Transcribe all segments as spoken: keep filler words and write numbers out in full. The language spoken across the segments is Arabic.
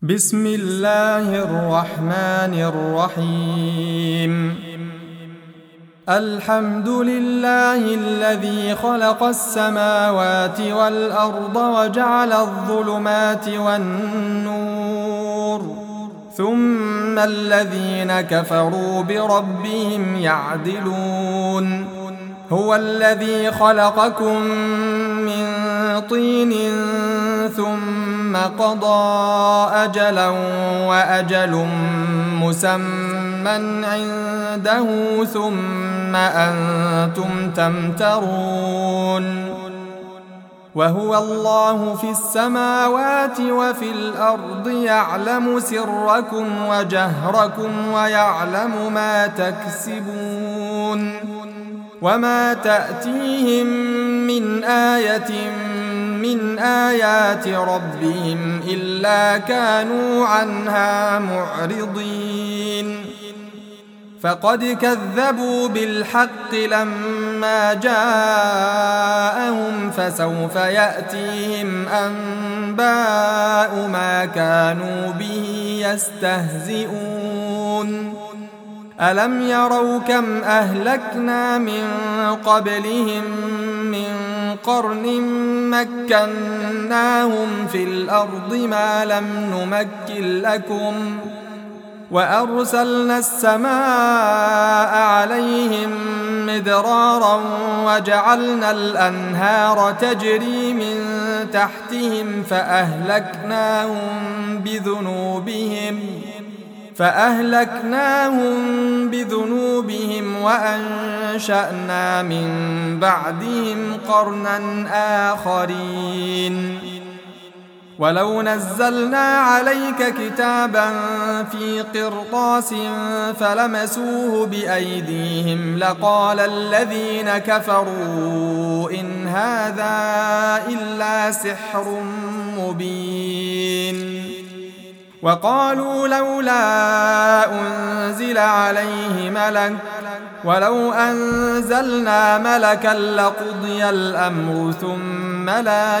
بسم الله الرحمن الرحيم. الحمد لله الذي خلق السماوات والأرض وجعل الظلمات والنور ثم الذين كفروا بربهم يعدلون. هو الذي خلقكم من طين ثم قضى أجلا وأجل مسمى عنده ثم أنتم تمترون. وهو الله في السماوات وفي الأرض يعلم سركم وجهركم ويعلم ما تكسبون. وما تأتيهم من آية من آيات ربهم إلا كانوا عنها معرضين. فقد كذبوا بالحق لما جاءهم فسوف يأتيهم أنباء ما كانوا به يستهزئون. ألم يروا كم أهلكنا من قبلهم من قرن مكناهم في الأرض ما لم نمكن لكم وأرسلنا السماء عليهم مدرارا وجعلنا الأنهار تجري من تحتهم فأهلكناهم بذنوبهم فأهلكناهم بذنوبهم وأنشأنا من بعدهم قرنا آخرين. ولو نزلنا عليك كتابا في قرطاس فلمسوه بأيديهم لقال الذين كفروا إن هذا إلا سحر مبين. وقالوا لولا أنزل عليه ملك ولو أنزلنا ملكا لقضي الأمر ثم لا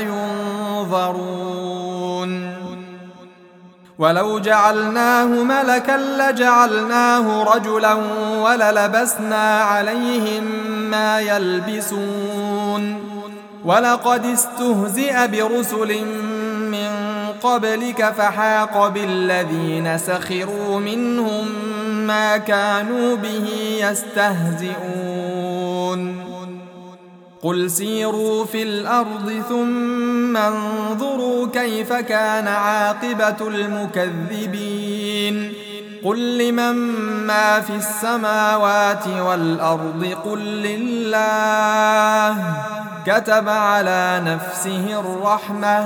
ينظرون. ولو جعلناه ملكا لجعلناه رجلا وللبسنا عليهم ما يلبسون. ولقد استهزئ برسل من قبلك فحاق بالذين سخروا منهم ما كانوا به يستهزئون. قل سيروا في الأرض ثم انظروا كيف كان عاقبة المكذبين. قل لمن ما في السماوات والأرض قل لله كتب على نفسه الرحمة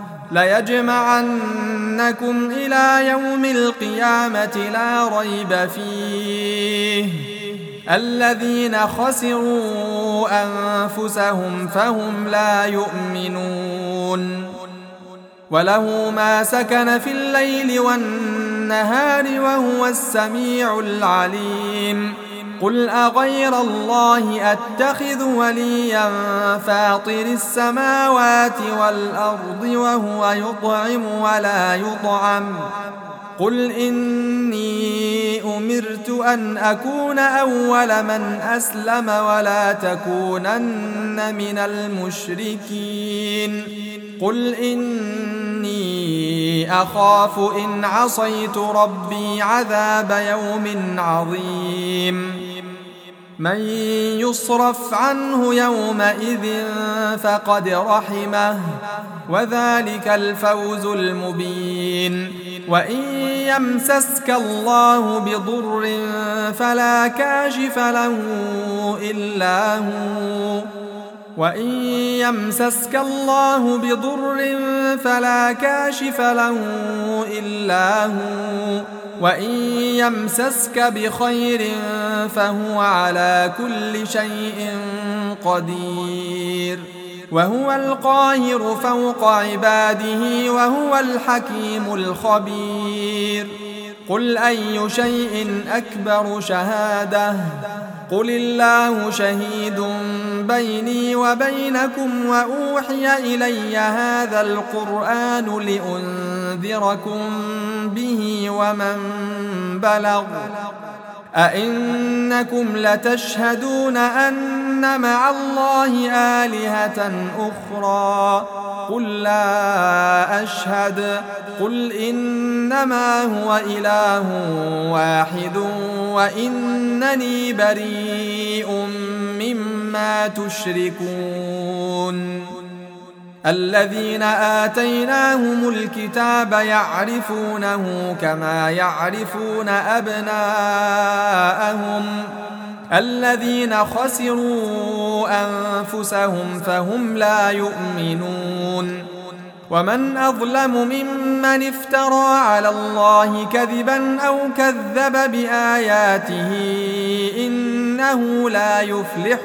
ليجمعنكم إلى يوم القيامة لا ريب فيه. الذين خسروا أنفسهم فهم لا يؤمنون. وله ما سكن في الليل والنهار وهو السميع العليم. قل أغير الله أتخذ وليا فاطر السماوات والأرض وهو يطعم ولا يطعم. قل إني أمرت أن أكون أول من أسلم ولا تكونن من المشركين. قل إني أخاف إن عصيت ربي عذاب يوم عظيم. من يصرف عنه يومئذ فقد رحمه وذلك الفوز المبين. وإن يمسسك الله بضر فلا كاشف له إلا هو وإن يمسسك الله بضر فلا كاشف له إلا هو وإن يمسسك بخير فهو على كل شيء قدير. وهو القاهر فوق عباده وهو الحكيم الخبير. قل أي شيء أكبر شهادة قل الله شهيد بيني وبينكم وأوحي إلي هذا القرآن لأنذركم به ومن بلغ أئنكم لتشهدون أن مع الله آلهة أخرى قل لا أشهد قل إنما هو إله واحد وإنني بريء مما تشركون الذين آتيناهم الكتاب يعرفونه كما يعرفون أبناءهم الذين خسروا أنفسهم فهم لا يؤمنون ومن أظلم ممن افترى على الله كذبا أو كذب بآياته إنه لا يفلح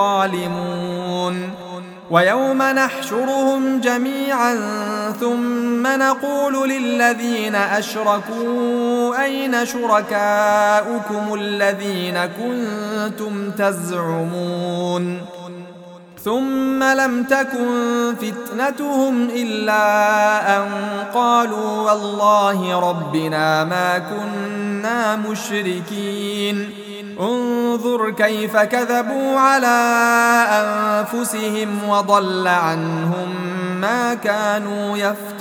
الظالمون ويوم نحشرهم جميعا ثم نقول للذين أشركوا أين شركاؤكم الذين كنتم تزعمون ثم لم تكن فتنتهم إلا أن قالوا والله ربنا ما كنا مشركين انظر كيف كذبوا على أنفسهم وضل عنهم ما كانوا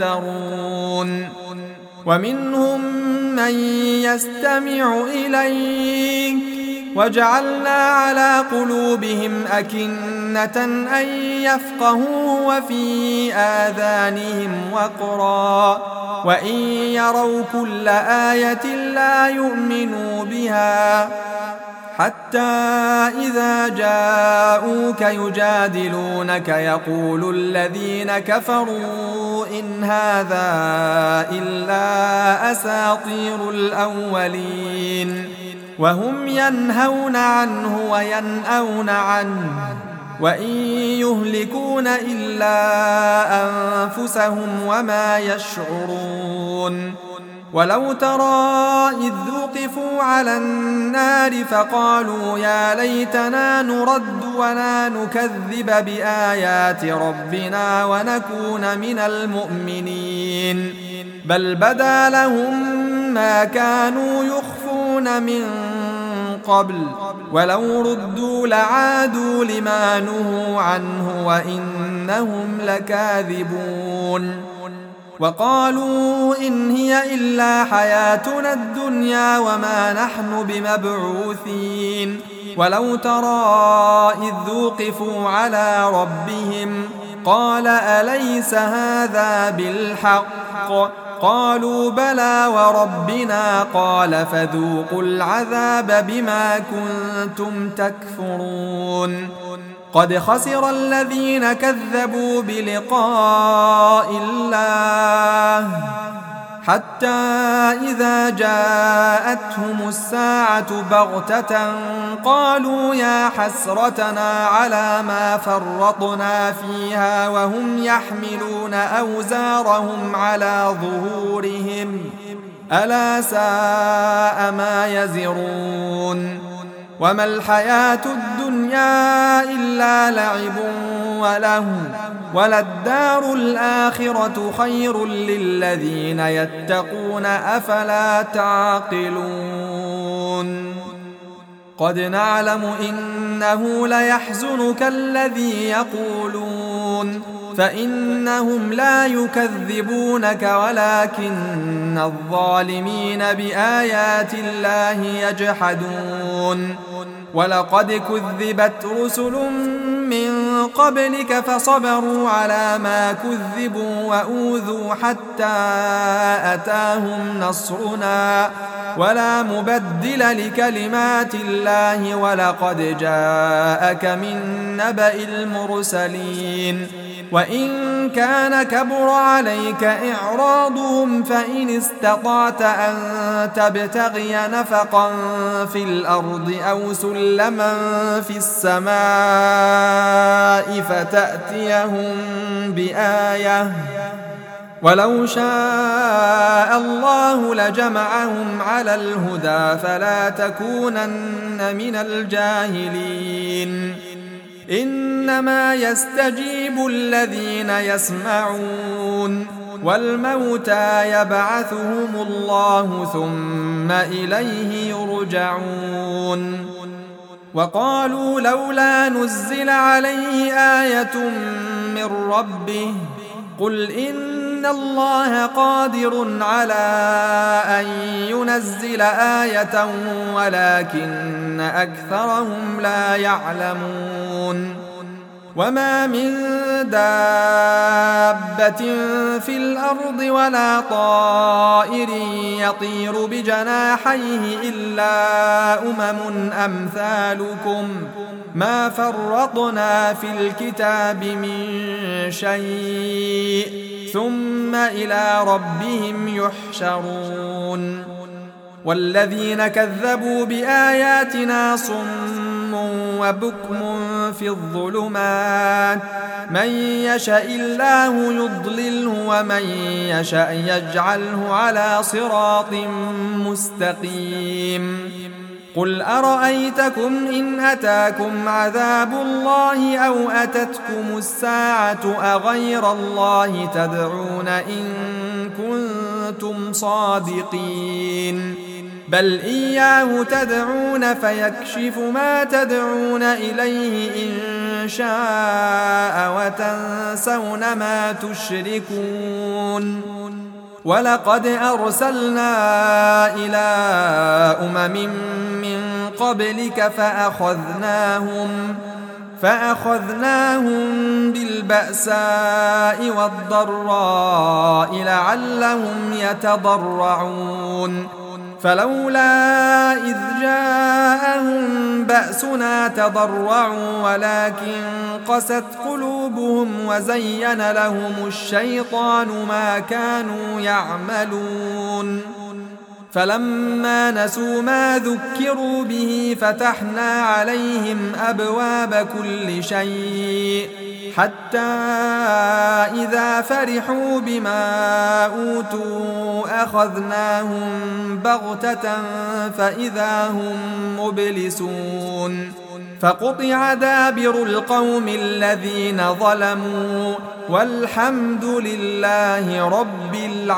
يفترون ومنهم من يستمع إليك وجعلنا على قلوبهم أكنة أن يفقهوه وفي آذانهم وقرا وإن يروا كل آية لا يؤمنوا بها حتى إذا جاءوك يجادلونك يقول الذين كفروا إن هذا إلا أساطير الأولين وهم ينهون عنه وينأون عنه وإن يهلكون إلا أنفسهم وما يشعرون ولو ترى إذ وقفوا على النار فقالوا يا ليتنا نرد ولا نكذب بآيات ربنا ونكون من المؤمنين بل بدا لهم ما كانوا يخفون من قبل ولو ردوا لعادوا لما نهوا عنه وإنهم لكاذبون وقالوا إن هي إلا حياتنا الدنيا وما نحن بمبعوثين ولو ترى إذ وقفوا على ربهم قال أليس هذا بالحق قالوا بلى وربنا قال فذوقوا العذاب بما كنتم تكفرون قد خسر الذين كذبوا بلقاء الله حتى إذا جاءتهم الساعة بغتة قالوا يا حسرتنا على ما فرطنا فيها وهم يحملون أوزارهم على ظهورهم ألا ساء ما يزرون وما الحياة الدنيا إلا لعب وله وللدار الآخرة خير للذين يتقون أفلا تعقلون قد نعلم إنه ليحزنك الذي يقولون فإنهم لا يكذبونك ولكن الظالمين بآيات الله يجحدون ولقد كذبت رسل من قبلك فصبروا على ما كذبوا وأوذوا حتى أتاهم نصرنا ولا مبدل لكلمات الله ولقد جاءك من نبأ المرسلين وإن كان كبر عليك إعراضهم فإن استطعت أن تبتغي نفقا في الأرض أو سلما في السماء فتأتيهم بآية ولو شاء الله وجمعهم على الهدى فلا تكونن من الجاهلين إنما يستجيب الذين يسمعون والموتى يبعثهم الله ثم إليه يرجعون وقالوا لولا نزل عليه آية من ربه قل إن الله قادر على أن ينزل آية ولكن أكثرهم لا يعلمون وما من دابة في الأرض ولا طائر يطير بجناحيه إلا أمم أمثالكم ما فرطنا في الكتاب من شيء ثم إلى ربهم يحشرون والذين كذبوا بآياتنا صم وبكم في الظلمات من يشاء الله يضلله ومن يشاء يجعله على صراط مستقيم قل أرأيتكم إن أتاكم عذاب الله أو أتتكم الساعة أغير الله تدعون إن كنتم صادقين بل إياه تدعون فيكشف ما تدعون إليه إن شاء وتنسون ما تشركون ولقد أرسلنا إلى أمم من قبلك فأخذناهم فأخذناهم بالبأساء والضراء لعلهم يتضرعون فلولا إذ جاءهم بأسنا تضرعوا ولكن قست قلوبهم وزين لهم الشيطان ما كانوا يعملون فلما نسوا ما ذكروا به فتحنا عليهم أبواب كل شيء حتى إذا فرحوا بما أوتوا أخذناهم بغتة فإذا هم مبلسون فقطع دابر القوم الذين ظلموا والحمد لله رب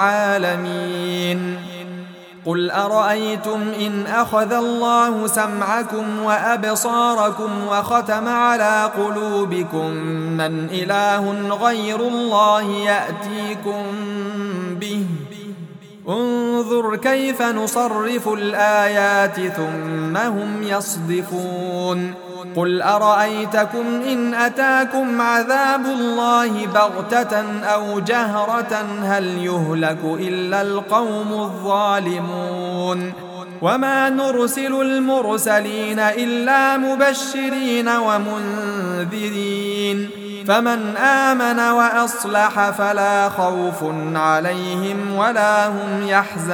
العالمين قل أرأيتم إن أخذ الله سمعكم وأبصاركم وختم على قلوبكم من إله غير الله يأتيكم به انظر كيف نصرف الآيات ثم هم يصدفون قل أرأيتكم إن أتاكم عذاب الله بغتة أو جهرة هل يهلك إلا القوم الظالمون وما نرسل المرسلين إلا مبشرين ومنذرين فمن آمن وأصلح فلا خوف عليهم ولا هم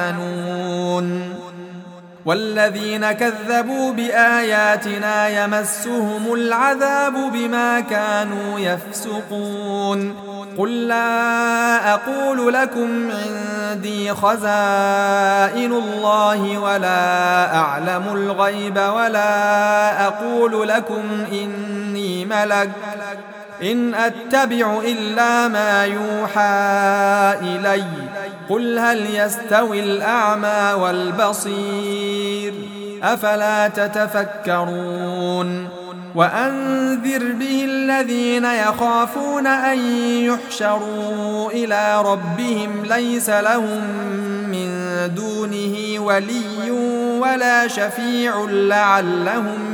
يحزنون والذين كذبوا بآياتنا يمسهم العذاب بما كانوا يفسقون قل لا أقول لكم عندي خزائن الله ولا أعلم الغيب ولا أقول لكم إني ملك إن أتبع إلا ما يوحى إلي قل هل يستوي الأعمى والبصير أفلا تتفكرون وأنذر به الذين يخافون أن يحشروا إلى ربهم ليس لهم من دونه ولي ولا شفيع لعلهم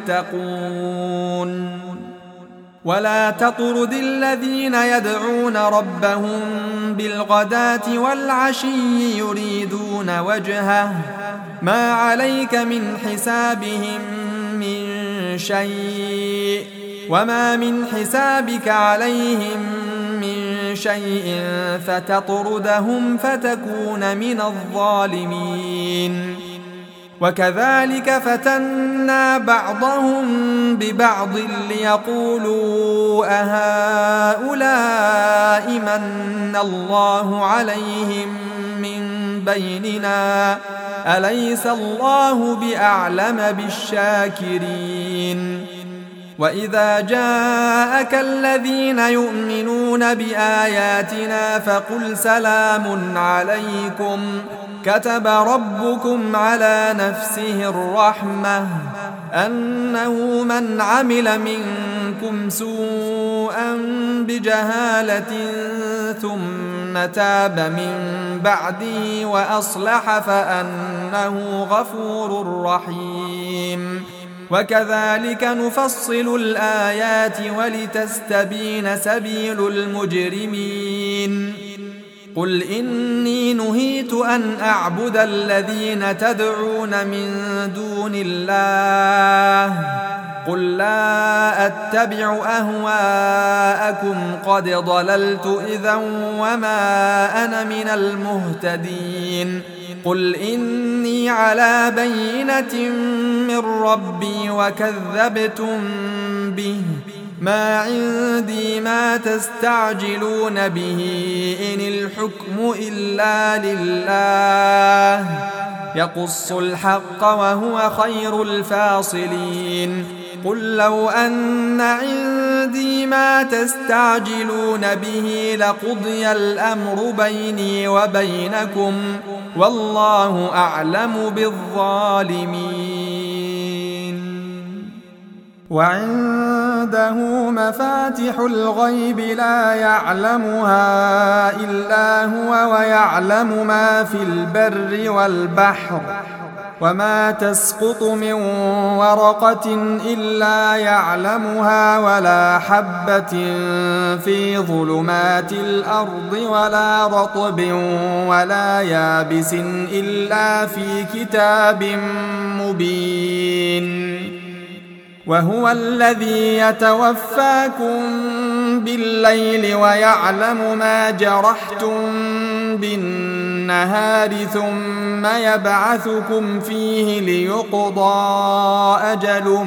يتقون ولا تطرد الذين يدعون ربهم بالغداة والعشي يريدون وجهه ما عليك من حسابهم من شيء وما من حسابك عليهم من شيء فتطردهم فتكون من الظالمين وكذلك فتنا بعضهم ببعض ليقولوا أهؤلاء من الله عليهم من بيننا أليس الله بأعلم بالشاكرين وإذا جاءك الذين يؤمنون بآياتنا فقل سلام عليكم كتب ربكم على نفسه الرحمة أنه من عمل منكم سوءا بجهالة ثم تاب من بعده وأصلح فأنه غفور رحيم وكذلك نفصل الآيات ولتستبين سبيل المجرمين قل إني نهيت أن أعبد الذين تدعون من دون الله قل لا أتبع أهواءكم قد ضللت إذا وما أنا من المهتدين قل إني على بينة من ربي وكذبتم به ما عندي ما تستعجلون به إن الحكم إلا لله يقص الحق وهو خير الفاصلين قل لو أن عندي ما تستعجلون به لقضي الأمر بيني وبينكم والله أعلم بالظالمين وعنده مفاتح الغيب لا يعلمها إلا هو ويعلم ما في البر والبحر وما تسقط من ورقة إلا يعلمها ولا حبة في ظلمات الأرض ولا رطب ولا يابس إلا في كتاب مبين وهو الذي يتوفاكم بالليل ويعلم ما جرحتم بالنهار ثم يبعثكم فيه ليقضى أجل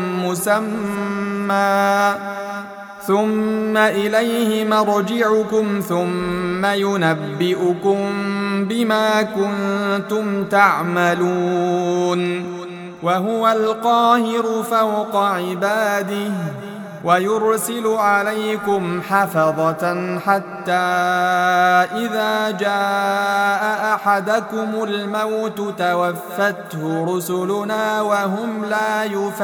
مسمى ثم إليه مرجعكم ثم ينبئكم بما كنتم تعملون وهو القاهر فوق عباده ويرسل عليكم حفظة حتى إذا جاء أحدكم الموت توفته رسلنا وهم لا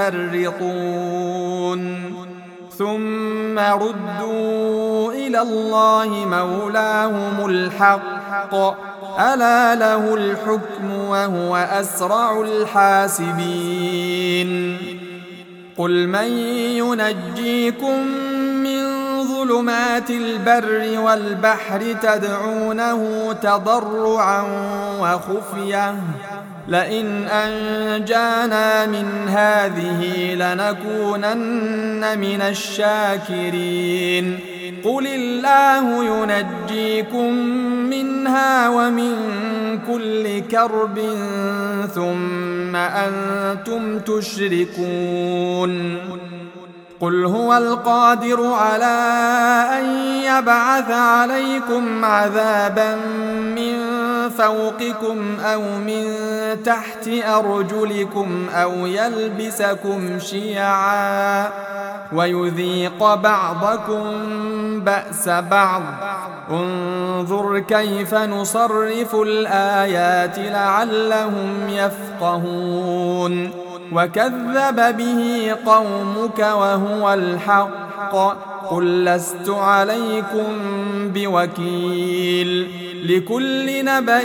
يفرطون ثم ردوا إلى الله مولاهم الحق ألا له الحكم وهو أسرع الحاسبين قل من ينجيكم من ظلمات البر والبحر تدعونه تضرعا وخفية لئن أنجانا من هذه لنكونن من الشاكرين قل الله ينجيكم منها ومن كل كرب ثم أنتم تشركون قل هو القادر على أن يبعث عليكم عذابا من فوقكم أو من تحت أرجلكم أو يلبسكم شيعا ويذيق بعضكم بأس بعض انظر كيف نصرف الآيات لعلهم يفقهون وكذب به قومك وهو الحق قل لست عليكم بوكيل لكل نبأ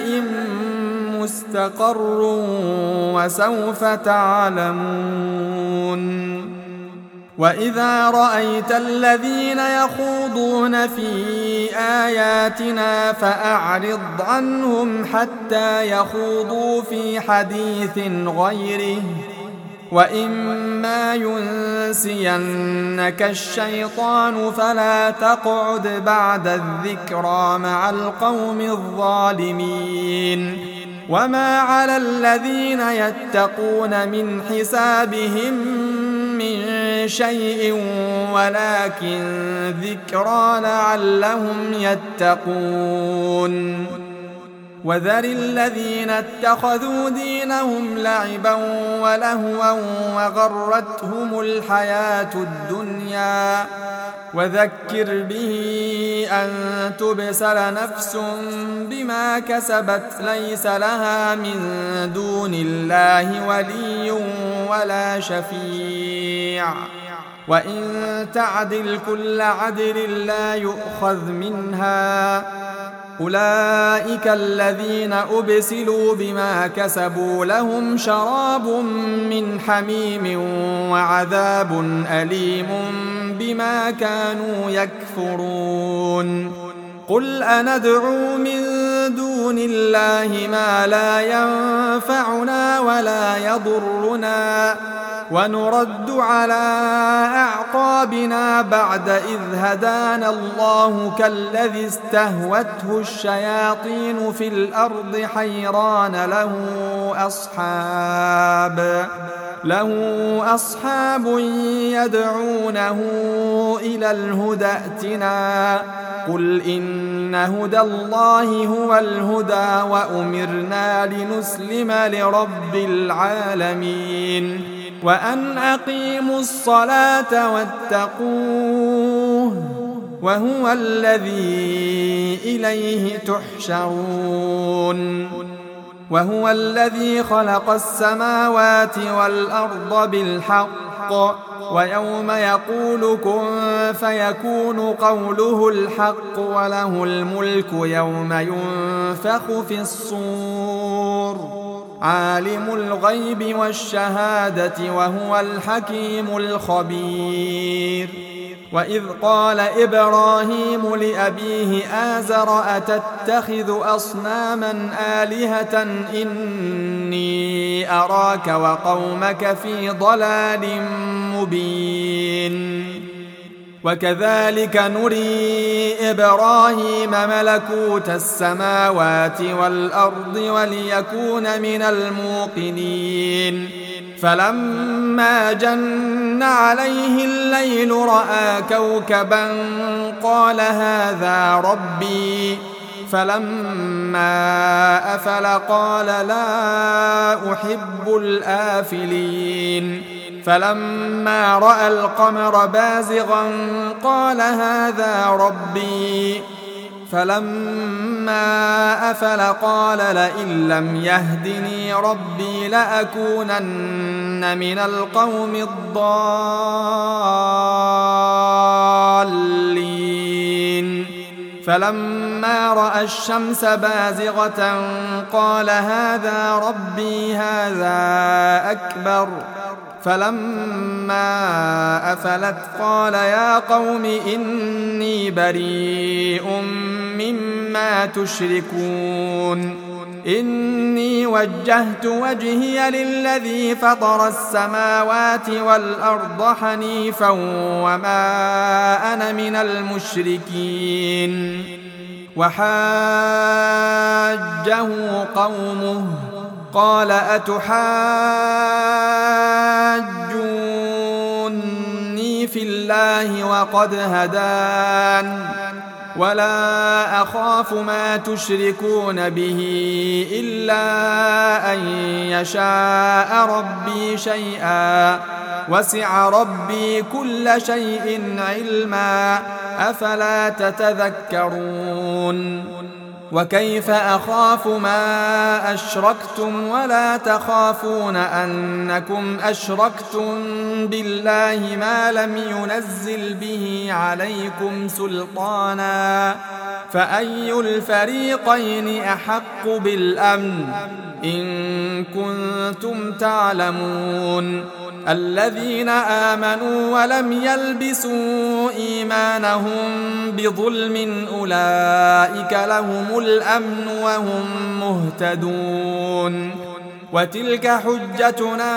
مستقر وسوف تعلمون وإذا رأيت الذين يخوضون في آياتنا فأعرض عنهم حتى يخوضوا في حديث غيره وإما ينسينك الشيطان فلا تقعد بعد الذكرى مع القوم الظالمين وما على الذين يتقون من حسابهم من شيء ولكن ذكرى لعلهم يتقون وذر الذين اتخذوا دينهم لعبا ولهوا وغرتهم الحياة الدنيا وذكر به أن تبسل نفس بما كسبت ليس لها من دون الله ولي ولا شفيع وإن تعدل كل عدل لا يؤخذ منها أولئك الذين أبسلوا بما كسبوا لهم شراب من حميم وعذاب أليم بما كانوا يكفرون قل أندعو من دون الله ما لا ينفعنا ولا يضرنا ونرد على أعقابنا بعد إذ هدانا الله كالذي استهوته الشياطين في الأرض حيران له أصحاب له أصحاب يدعونه إلى الهدى ائتنا قل إن هدى الله هو الهدى وأمرنا لنسلم لرب العالمين وأن أقيموا الصلاة واتقوه وهو الذي إليه تحشرون وهو الذي خلق السماوات والأرض بالحق ويوم يقول كن فيكون قوله الحق وله الملك يوم ينفخ في الصور عالم الغيب والشهادة وهو الحكيم الخبير وإذ قال إبراهيم لأبيه آزر أتتخذ أصناما آلهة إني أراك وقومك في ضلال مبين وكذلك نري إبراهيم ملكوت السماوات والأرض وليكون من الموقنين فلما جن عليه الليل رأى كوكبا قال هذا ربي فلما أفل قال لا أحب الآفلين فلما رأى القمر بازغا قال هذا ربي فلما أفل قال لئن لم يهدني ربي لأكونن من القوم الضالين فلما رأى الشمس بازغة قال هذا ربي هذا أكبر فلما أفلت قال يا قوم إني بريء مما تشركون إني وجهت وجهي للذي فطر السماوات والأرض حنيفا وما أنا من المشركين وحاجه قومه قال أتحاجوني في الله وقد هدان ولا أخاف ما تشركون به إلا أن يشاء ربي شيئا وسع ربي كل شيء علما أفلا تتذكرون وكيف أخاف ما أشركتم ولا تخافون أنكم أشركتم بالله ما لم ينزل به عليكم سلطانا فأي الفريقين أحق بالأمن إن كنتم تعلمون الذين آمنوا ولم يلبسوا إيمانهم بظلم أولئك لهم الأمن وهم مهتدون وتلك حجتنا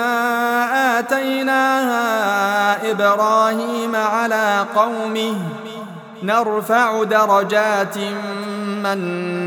آتيناها إبراهيم على قومه نرفع درجات من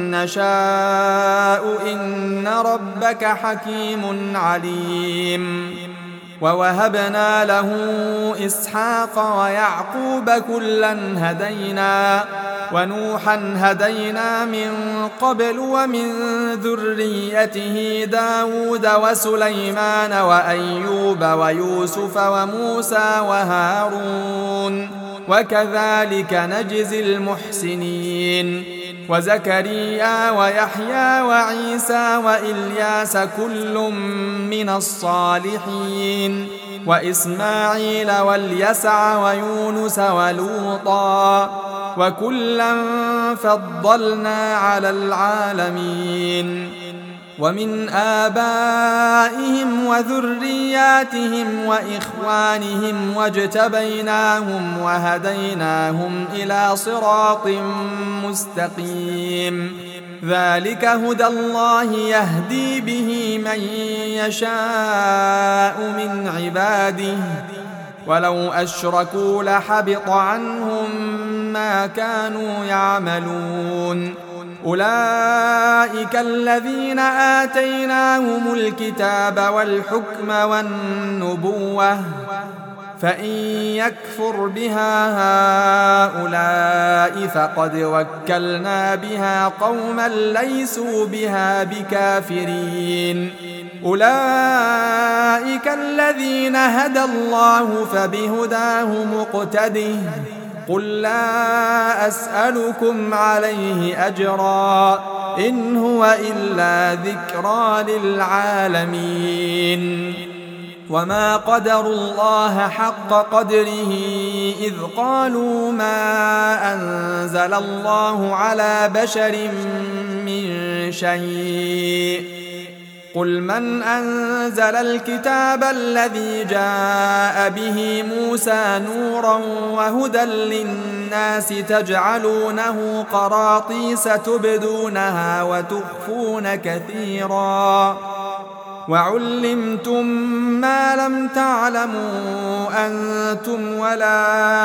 نشاء إن ربك حكيم عليم ووهبنا له إسحاق ويعقوب كلا هدينا ونوحا هدينا من قبل ومن ذريته داود وسليمان وأيوب ويوسف وموسى وهارون وكذلك نجزي المحسنين وزكريا ويحيى وعيسى وإلياس كل من الصالحين وإسماعيل واليسع ويونس ولوطا وكلا فضلنا على العالمين ومن آبائهم وذرياتهم وإخوانهم واجتبيناهم وهديناهم إلى صراط مستقيم ذلك هدى الله يهدي به من يشاء من عباده ولو أشركوا لحبط عنهم ما كانوا يعملون أولئك الذين آتيناهم الكتاب والحكم والنبوة فإن يكفر بها هؤلاء فقد وكلنا بها قوما ليسوا بها بكافرين أولئك الذين هدى الله فبهداه مقتده قل لا أسألكم عليه أجرا إن هو إلا ذكرى للعالمين وما قدروا الله حق قدره إذ قالوا ما أنزل الله على بشر من شيء قل من أنزل الكتاب الذي جاء به موسى نورا وهدى للناس تجعلونه قراطيس تبدونها وتخفون كثيرا وعلمتم ما لم تعلموا أنتم ولا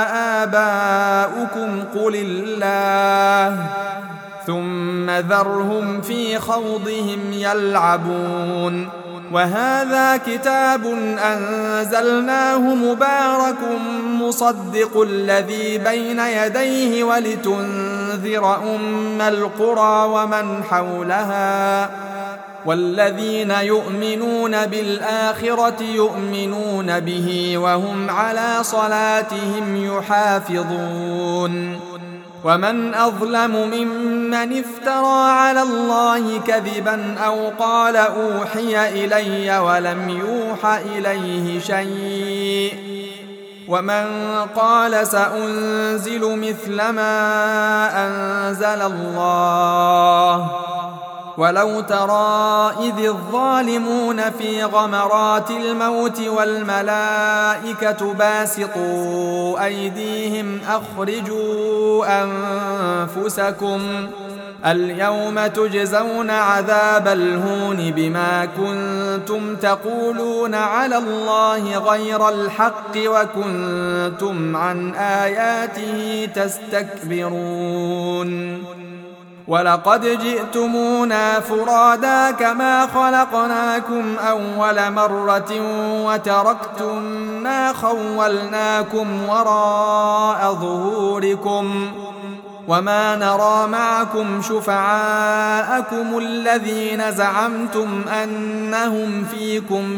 آباؤكم قل الله ثم ذرهم في خوضهم يلعبون وهذا كتاب أنزلناه مبارك مصدق الذي بين يديه ولتنذر أم القرى ومن حولها والذين يؤمنون بالآخرة يؤمنون به وهم على صلاتهم يحافظون ومن أظلم ممن افترى على الله كذبا أو قال أوحي إلي ولم يوح إليه شيء ومن قال سأنزل مثل ما أنزل الله ولو ترى إذ الظالمون في غمرات الموت والملائكة باسطوا أيديهم أخرجوا أنفسكم اليوم تجزون عذاب الهون بما كنتم تقولون على الله غير الحق وكنتم عن آياته تستكبرون ولقد جئتمونا فرادا كما خلقناكم أول مرة وتركتم ما خولناكم وراء ظهوركم وما نرى معكم شفعاءكم الذين زعمتم أنهم فيكم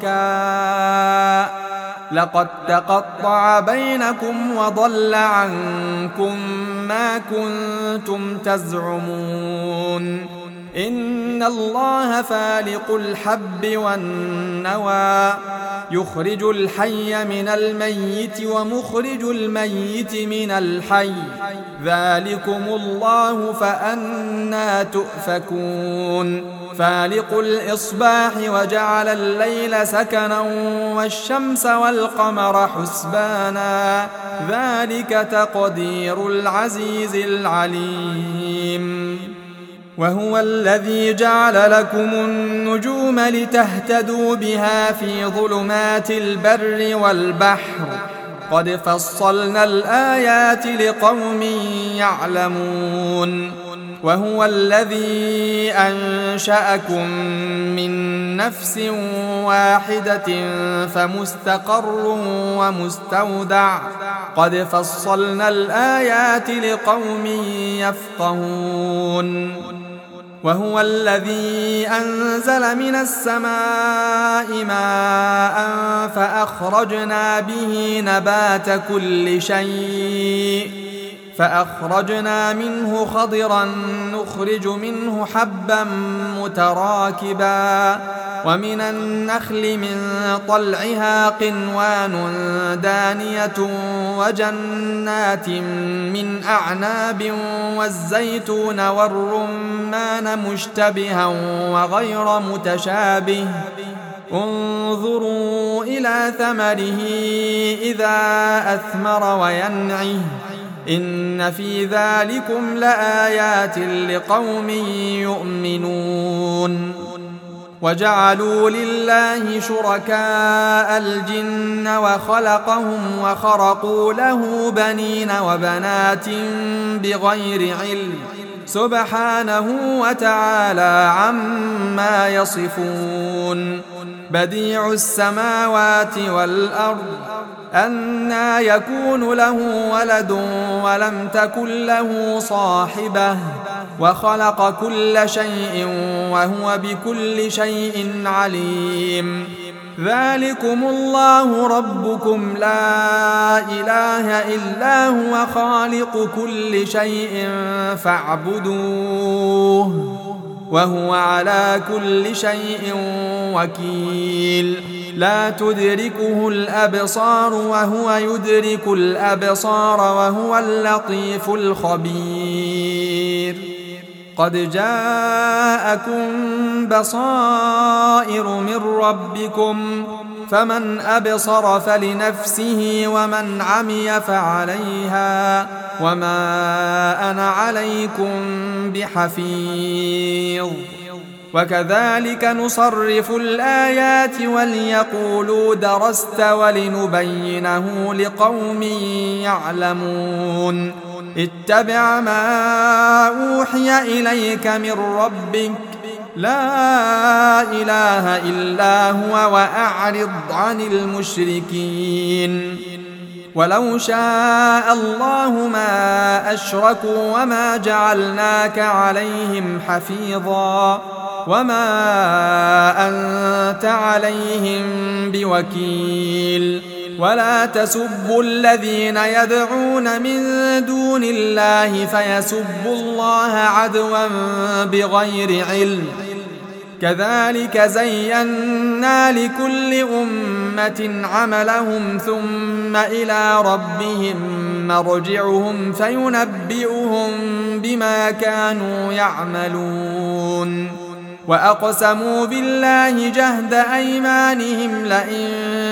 شركاء لقد تقطع بينكم وضل عنكم ما كنتم تزعمون إن الله فالق الحب والنوى يخرج الحي من الميت ومخرج الميت من الحي ذلكم الله فأنى تؤفكون فالق الإصباح وجعل الليل سكنا والشمس والقمر حسبانا ذلك تقدير العزيز العليم وهو الذي جعل لكم النجوم لتهتدوا بها في ظلمات البر والبحر قد فصلنا الآيات لقوم يعلمون وهو الذي أنشأكم من نفس واحدة فمستقر ومستودع قد فصلنا الآيات لقوم يفقهون وهو الذي أنزل من السماء ماء فأخرجنا به نبات كل شيء فأخرجنا منه خضرا نخرج منه حبا متراكبا ومن النخل من طلعها قنوان دانية وجنات من أعناب والزيتون والرمان مشتبها وغير متشابه انظروا إلى ثمره إذا أثمر وينعه إن في ذلكم لآيات لقوم يؤمنون وجعلوا لله شركاء الجن وخلقهم وخرقوا له بنين وبنات بغير علم سبحانه وتعالى عما يصفون بديع السماوات والأرض أنى يكون له ولد ولم تكن له صاحبة وخلق كل شيء وهو بكل شيء عليم ذلكم الله ربكم لا إله إلا هو خالق كل شيء فاعبدوه وهو على كل شيء وكيل لا تدركه الأبصار وهو يدرك الأبصار وهو اللطيف الخبير قد جاءكم بصائر من ربكم فمن أبصر فلنفسه ومن عمي فعليها وما أنا عليكم بحفيظ وكذلك نصرف الآيات وليقولوا درست ولنبينه لقوم يعلمون اتبع ما أوحي إليك من ربك لا إله إلا هو وأعرض عن المشركين ولو شاء الله ما أشركوا وما جعلناك عليهم حفيظا وما أنت عليهم بوكيل ولا تسبوا الذين يدعون من دون الله فيسبوا الله عدوا بغير علم كذلك زينا لكل أمة عملهم ثم إلى ربهم مرجعهم فينبئهم بما كانوا يعملون وأقسموا بالله جهد أيمانهم لئن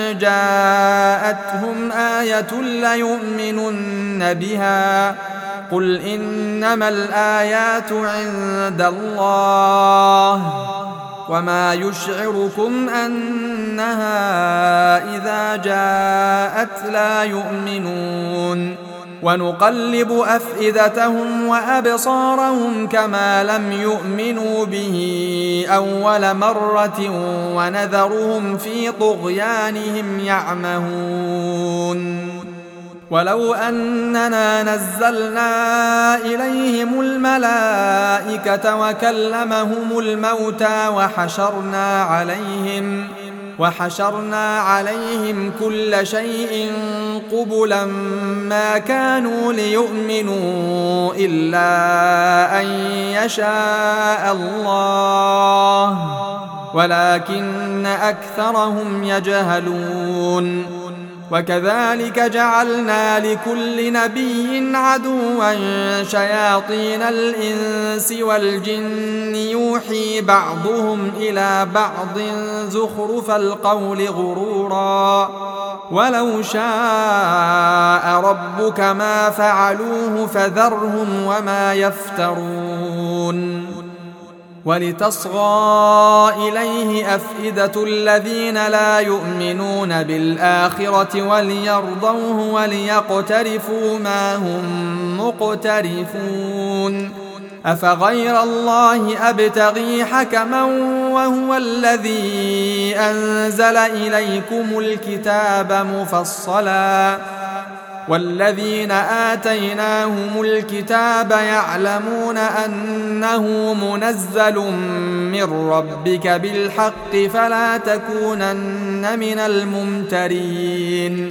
جاءتهم آية ليؤمنن بها قل إنما الآيات عند الله وما يشعركم أنها إذا جاءت لا يؤمنون ونقلب أفئدتهم وأبصارهم كما لم يؤمنوا به أول مرة ونذرهم في طغيانهم يعمهون ولو أننا نزلنا إليهم الملائكة وكلمهم الموتى وحشرنا عليهم وحشرنا عليهم كل شيء قبلا ما كانوا ليؤمنوا إلا أن يشاء الله ولكن أكثرهم يجهلون وكذلك جعلنا لكل نبي عدوا شياطين الإنس والجن يوحي بعضهم إلى بعض زخرف القول غرورا ولو شاء ربك ما فعلوه فذرهم وما يفترون ولتصغى إليه أفئدة الذين لا يؤمنون بالآخرة وليرضوه وليقترفوا ما هم مقترفون أفغير الله أبتغي حكما وهو الذي أنزل إليكم الكتاب مفصلا والذين آتيناهم الكتاب يعلمون أنه منزل من ربك بالحق فلا تكونن من الممترين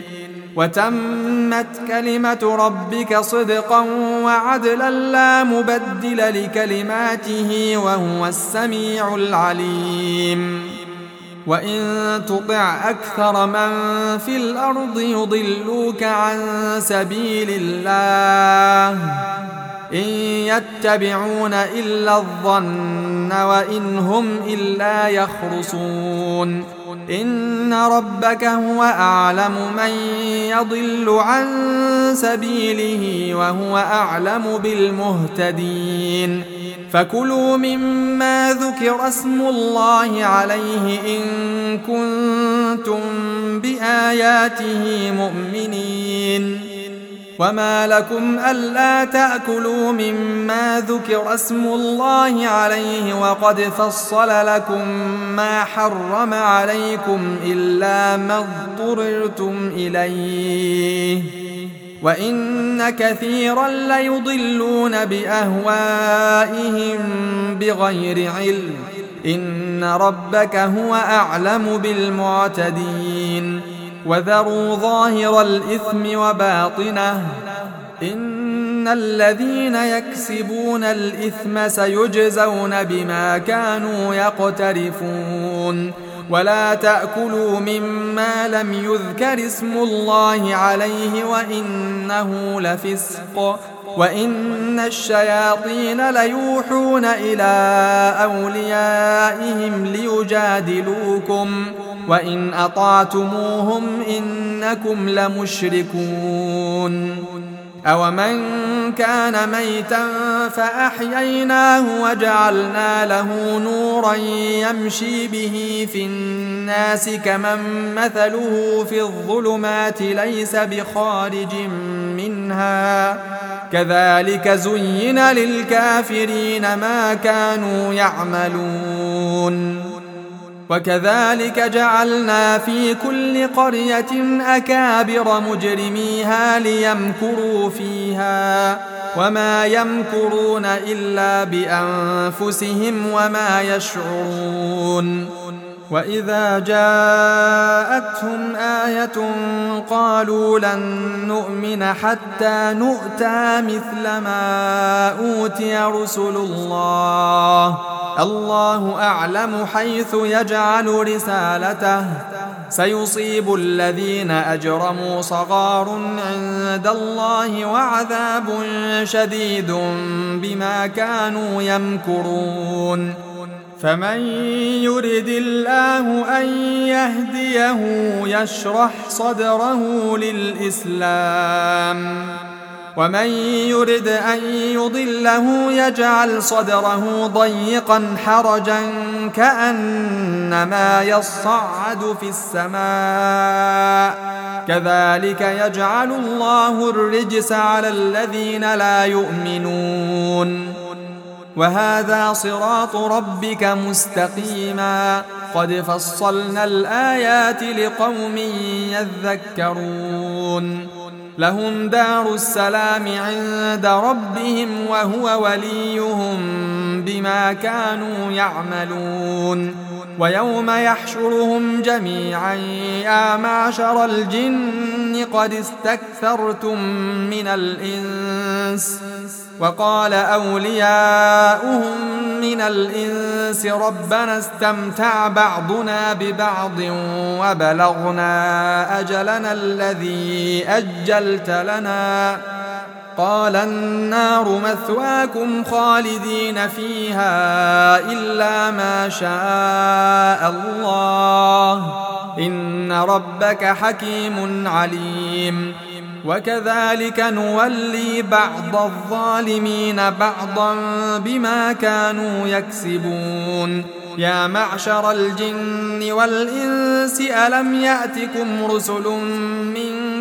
وتمت كلمة ربك صدقا وعدلا لا مبدل لكلماته وهو السميع العليم وإن تطع أكثر من في الأرض يضلوك عن سبيل الله إن يتبعون إلا الظن وإن هم إلا يخرصون إن ربك هو أعلم من يضل عن سبيله وهو أعلم بالمهتدين فكلوا مما ذكر اسم الله عليه إن كنتم بآياته مؤمنين وما لكم ألا تأكلوا مما ذكر اسم الله عليه وقد فصل لكم ما حرم عليكم إلا ما اضطررتم إليه وإن كثيرا ليضلون بأهوائهم بغير علم إن ربك هو أعلم بالمعتدين وذروا ظاهر الإثم وباطنه إن الذين يكسبون الإثم سيجزون بما كانوا يقترفون ولا تأكلوا مما لم يذكر اسم الله عليه وإنه لفسق وإن الشياطين ليوحون إلى أوليائهم ليجادلوكم وإن أطعتموهم إنكم لمشركون أومن كان ميتا فأحييناه وجعلنا له نورا يمشي به في الناس كمن مثله في الظلمات ليس بخارج منها كذلك زين للكافرين ما كانوا يعملون وكذلك جعلنا في كل قرية أكابر مجرميها ليمكروا فيها وما يمكرون إلا بأنفسهم وما يشعرون وإذا جاءتهم آية قالوا لن نؤمن حتى نؤتى مثل ما أوتي رسل الله الله أعلم حيث يجعل رسالته سيصيب الذين أجرموا صغار عند الله وعذاب شديد بما كانوا يمكرون فمن يرد الله أن يهديه يشرح صدره للإسلام ومن يرد أن يضله يجعل صدره ضيقا حرجا كأنما يصعد في السماء كذلك يجعل الله الرجس على الذين لا يؤمنون وهذا صراط ربك مستقيما قد فصلنا الآيات لقوم يذكرون لهم دار السلام عند ربهم وهو وليهم بما كانوا يعملون ويوم يحشرهم جميعا يا معشر الجن قد استكثرتم من الإنس وقال أولياؤهم من الإنس ربنا استمتع بعضنا ببعض وبلغنا أجلنا الذي أجلت لنا قال النار مثواكم خالدين فيها إلا ما شاء الله إن ربك حكيم عليم وكذلك نولي بعض الظالمين بعضا بما كانوا يكسبون يا معشر الجن والإنس ألم يأتكم رسل منكم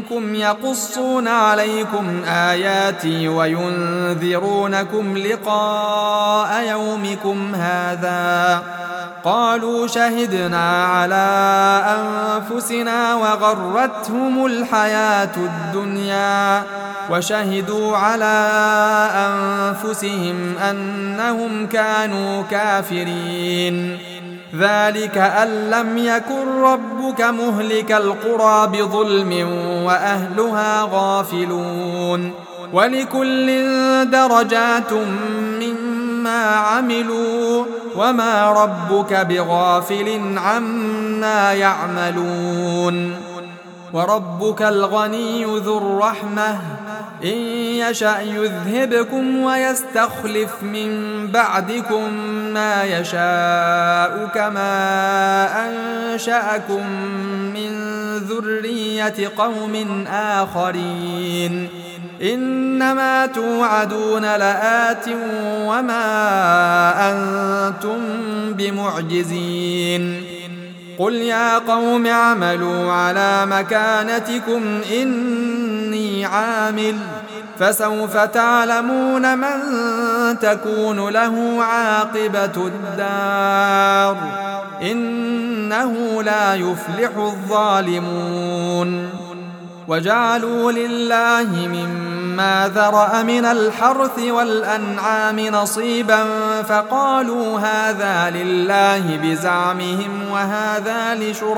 منكم يقصون عليكم آياتي وينذرونكم لقاء يومكم هذا قالوا شهدنا على أنفسنا وغرتهم الحياة الدنيا وشهدوا على أنفسهم أنهم كانوا كافرين ذلك أن لم يكن ربك مهلك القرى بظلم وأهلها غافلون ولكل درجات مما عملوا وما ربك بغافل عما يعملون وربك الغني ذو الرحمة إن يشأ يذهبكم ويستخلف من بعدكم ما يشاء كما أنشأكم من ذرية قوم آخرين إنما توعدون لآت وما أنتم بمعجزين قل يا قوم اعملوا على مكانتكم إني عامل فسوف تعلمون من تكون له عاقبة الدار إنه لا يفلح الظالمون وجعلوا لله مما ذرأ من الحرث والأنعام نصيبا فقالوا هذا لله بزعمهم وهذا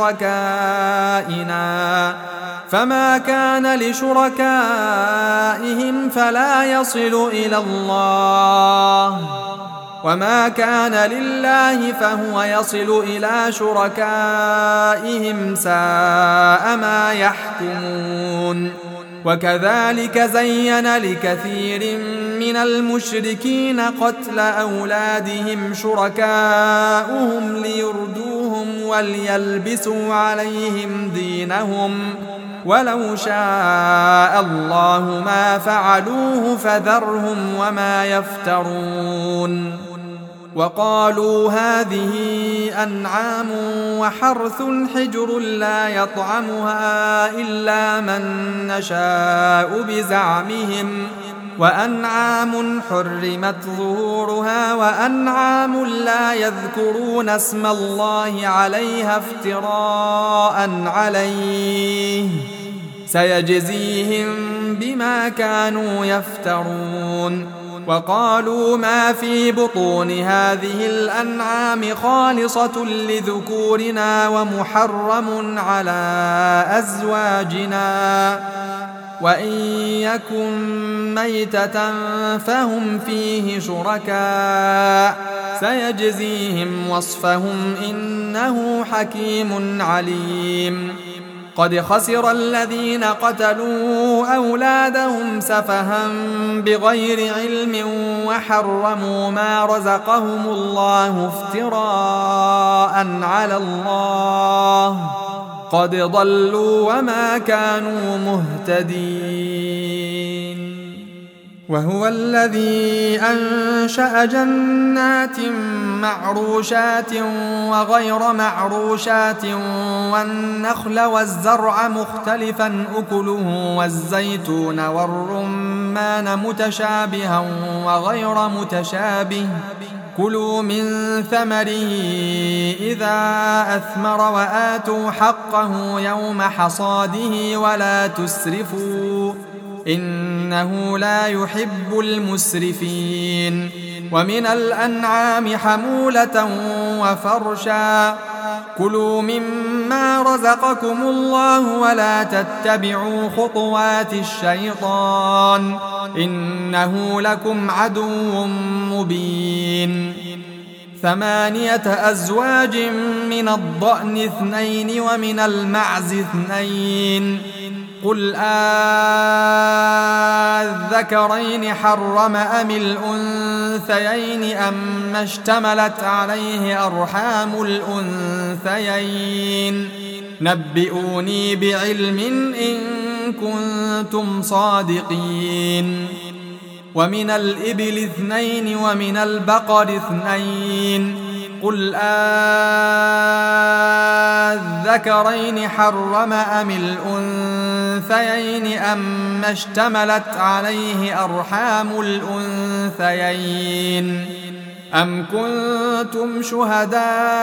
لشركائنا فما كان لشركائهم فلا يصل إلى الله وما كان لله فهو يصل إلى شركائهم ساء ما يحكمون وكذلك زين لكثير من المشركين قتل أولادهم شركاؤهم ليردوهم وليلبسوا عليهم دينهم ولو شاء الله ما فعلوه فذرهم وما يفترون وقالوا هذه أنعام وحرث حجر لا يطعمها إلا من نشاء بزعمهم وأنعام حرمت ظهورها وأنعام لا يذكرون اسم الله عليها افتراء عليه سيجزيهم بما كانوا يفترون وقالوا ما في بطون هذه الأنعام خالصة لذكورنا ومحرم على أزواجنا وإن يكن ميتة فهم فيه شركاء سيجزيهم وصفهم إنه حكيم عليم قد خسر الذين قتلوا أولادهم سفها بغير علم وحرموا ما رزقهم الله افتراء على الله قد ضلوا وما كانوا مهتدين وهو الذي أنشأ جنات معروشات وغير معروشات والنخل والزرع مختلفا أكله والزيتون والرمان متشابها وغير متشابه كلوا من ثمره إذا أثمر وآتوا حقه يوم حصاده ولا تسرفوا إنه لا يحب المسرفين ومن الأنعام حمولة وفرشا كلوا مما رزقكم الله ولا تتبعوا خطوات الشيطان إنه لكم عدو مبين ثمانية أزواج من الضأن اثنين ومن المعز اثنين قل آذكرين حرم أم الأنثيين أم اشتملت عليه أرحام الأنثيين نبئوني بعلم إن كنتم صادقين ومن الإبل اثنين ومن البقر اثنين قل آذكرين حرم أم الأنثيين الأنثيين أما اشتملت عليه أرحام الأنثيين أم كنتم شهداء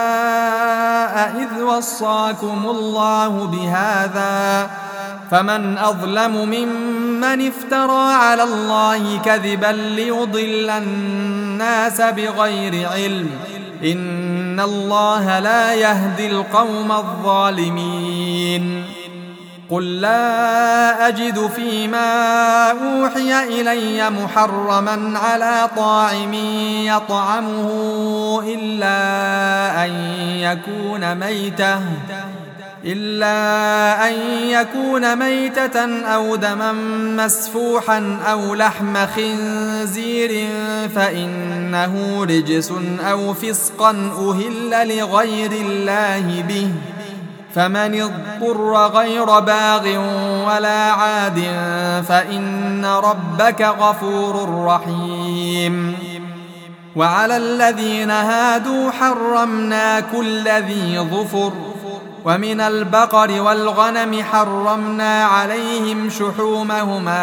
إذ وصاكم الله بهذا فمن أظلم ممن افترى على الله كذبا ليضل الناس بغير علم إن الله لا يهدي القوم الظالمين قل لا أجد فيما أوحي إلي محرما على طاعم يطعمه إلا أن يكون ميتة إلا أن يكون ميتة أو دما مسفوحا أو لحم خنزير فإنه رجس أو فسقا أهل لغير الله به فمن اضطر غير باغ ولا عاد فإن ربك غفور رحيم وعلى الذين هادوا حرمنا كل ذي ظفر ومن البقر والغنم حرمنا عليهم شحومهما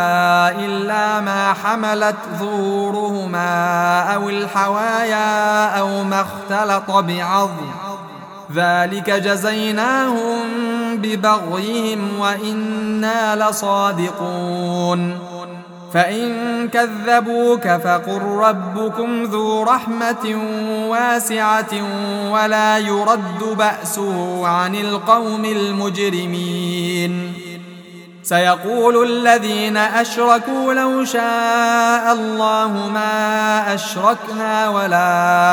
إلا ما حملت ظهورهما أو الحوايا أو ما اختلط بعظم ذلك جزيناهم ببغيهم وإنا لصادقون فإن كذبوك فقل ربكم ذو رحمة واسعة ولا يرد بأسه عن القوم المجرمين سيقول الذين أشركوا لو شاء الله ما أشركنا ولا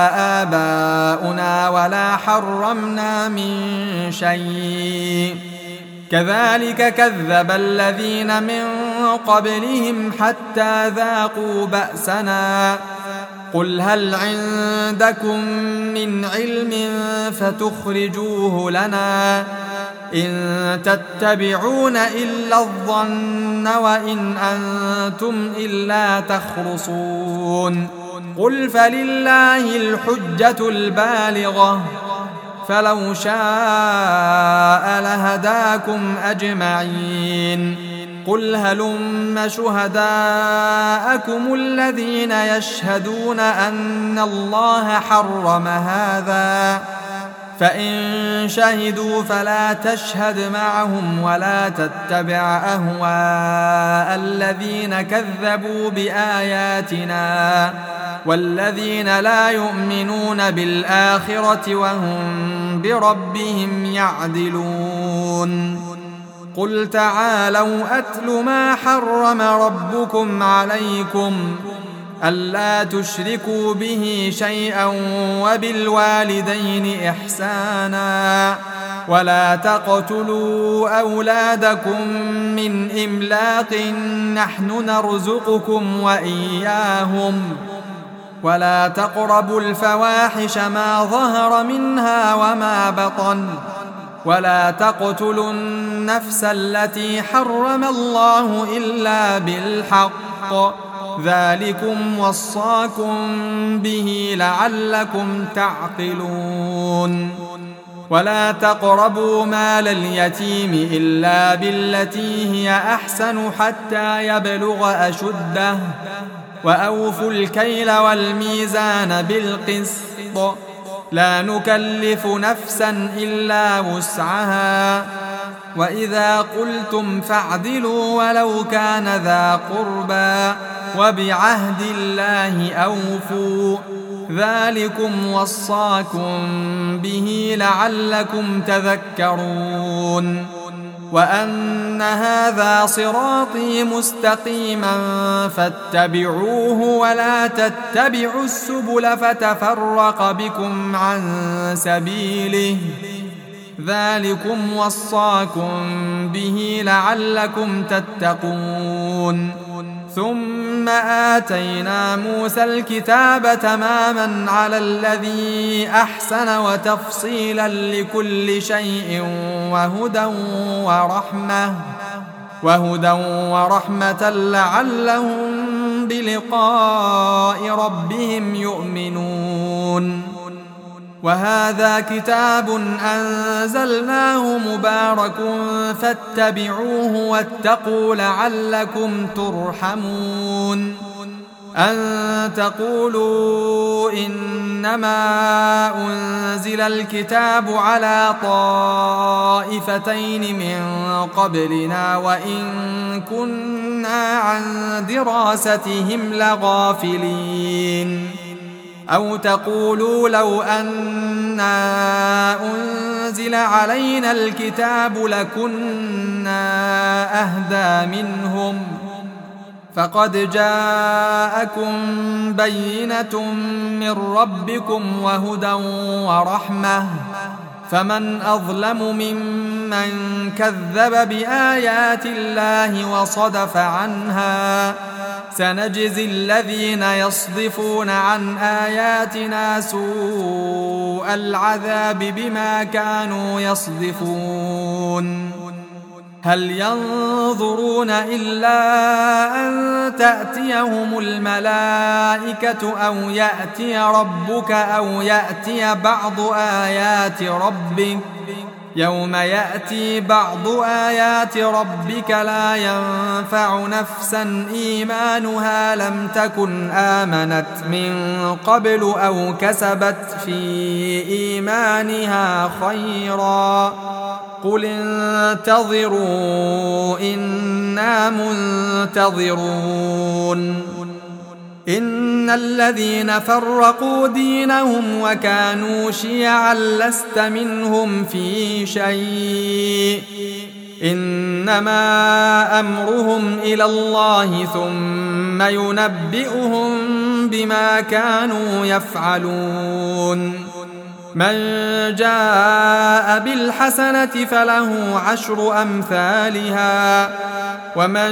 آباؤنا ولا حرمنا من شيء كذلك كذب الذين من قبلهم حتى ذاقوا بأسنا قل هل عندكم من علم فتخرجوه لنا إن تتبعون إلا الظن وإن أنتم إلا تخرصون قل فلله الحجة البالغة فلو شاء لهداكم أجمعين قل هلم شهداءكم الذين يشهدون أن الله حرم هذا فإن شهدوا فلا تشهد معهم ولا تتبع أهواء الذين كذبوا بآياتنا والذين لا يؤمنون بالآخرة وهم بربهم يعدلون قل تعالوا أتل ما حرم ربكم عليكم ألا تشركوا به شيئا وبالوالدين إحسانا ولا تقتلوا أولادكم من إملاق نحن نرزقكم وإياهم ولا تقربوا الفواحش ما ظهر منها وما بطن ولا تقتلوا النفس التي حرم الله إلا بالحق ذلكم وصاكم به لعلكم تعقلون ولا تقربوا مال اليتيم إلا بالتي هي أحسن حتى يبلغ أشده وأوفوا الكيل والميزان بالقسط لا نكلف نفسا إلا وسعها وإذا قلتم فاعدلوا ولو كان ذا قربى وبعهد الله أوفوا ذلكم وصاكم به لعلكم تذكرون وأن هذا صراطي مستقيما فاتبعوه ولا تتبعوا السبل فتفرق بكم عن سبيله ذلكم وصاكم به لعلكم تتقون ثم آتينا موسى الكتاب تماما على الذي أحسن وتفصيلا لكل شيء وهدى ورحمة وهدى ورحمة لعلهم بلقاء ربهم يؤمنون وهذا كتاب أنزلناه مبارك فاتبعوه واتقوا لعلكم ترحمون أن تقولوا إنما أنزل الكتاب على طائفتين من قبلنا وإن كنا عن دراستهم لغافلين أو تقولوا لو أنا أنزل علينا الكتاب لكنا أهدى منهم فقد جاءكم بينة من ربكم وهدى ورحمة فمن أظلم ممن كذب بآيات الله وصدف عنها سنجزي الذين يصدفون عن آياتنا سوء العذاب بما كانوا يصدفون هل ينظرون إلا أن تأتيهم الملائكة أو يأتي ربك أو يأتي بعض آيات ربك يوم يأتي بعض آيات ربك لا ينفع نفسا إيمانها لم تكن آمنت من قبل أو كسبت في إيمانها خيرا قل انتظروا إنا منتظرون إن الذين فرقوا دينهم وكانوا شيعا لست منهم في شيء إنما أمرهم إلى الله ثم ينبئهم بما كانوا يفعلون من جاء بالحسنة فله عشر أمثالها ومن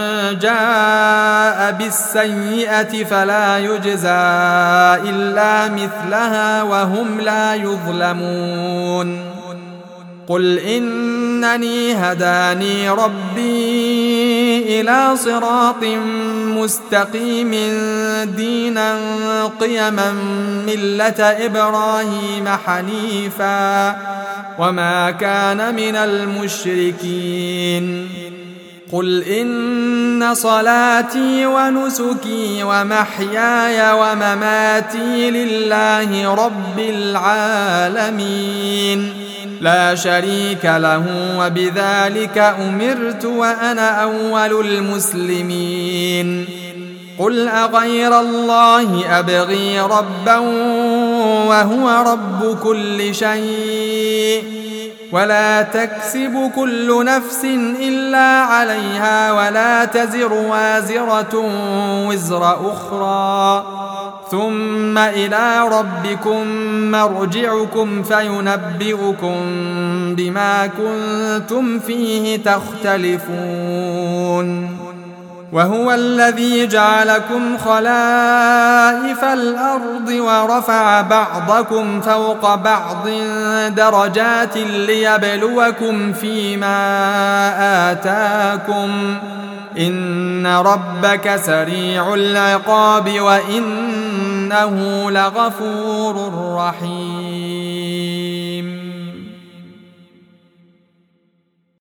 جاء بالسيئة فلا يجزى إلا مثلها وهم لا يظلمون قل إنني هداني ربي إلى صراط مستقيم دينا قيما ملة إبراهيم حنيفا وما كان من المشركين قل إن صلاتي ونسكي ومحياي ومماتي لله رب العالمين لا شريك له وبذلك أمرت وأنا أول المسلمين قل أغير الله أبغي ربا وهو رب كل شيء ولا تكسب كل نفس إلا عليها ولا تزر وازرة وزر أخرى ثم إلى ربكم مرجعكم فينبئكم بما كنتم فيه تختلفون وهو الذي جعلكم خلائف الأرض ورفع بعضكم فوق بعض درجات ليبلوكم فيما آتاكم إن ربك سريع العقاب وإنه لغفور رحيم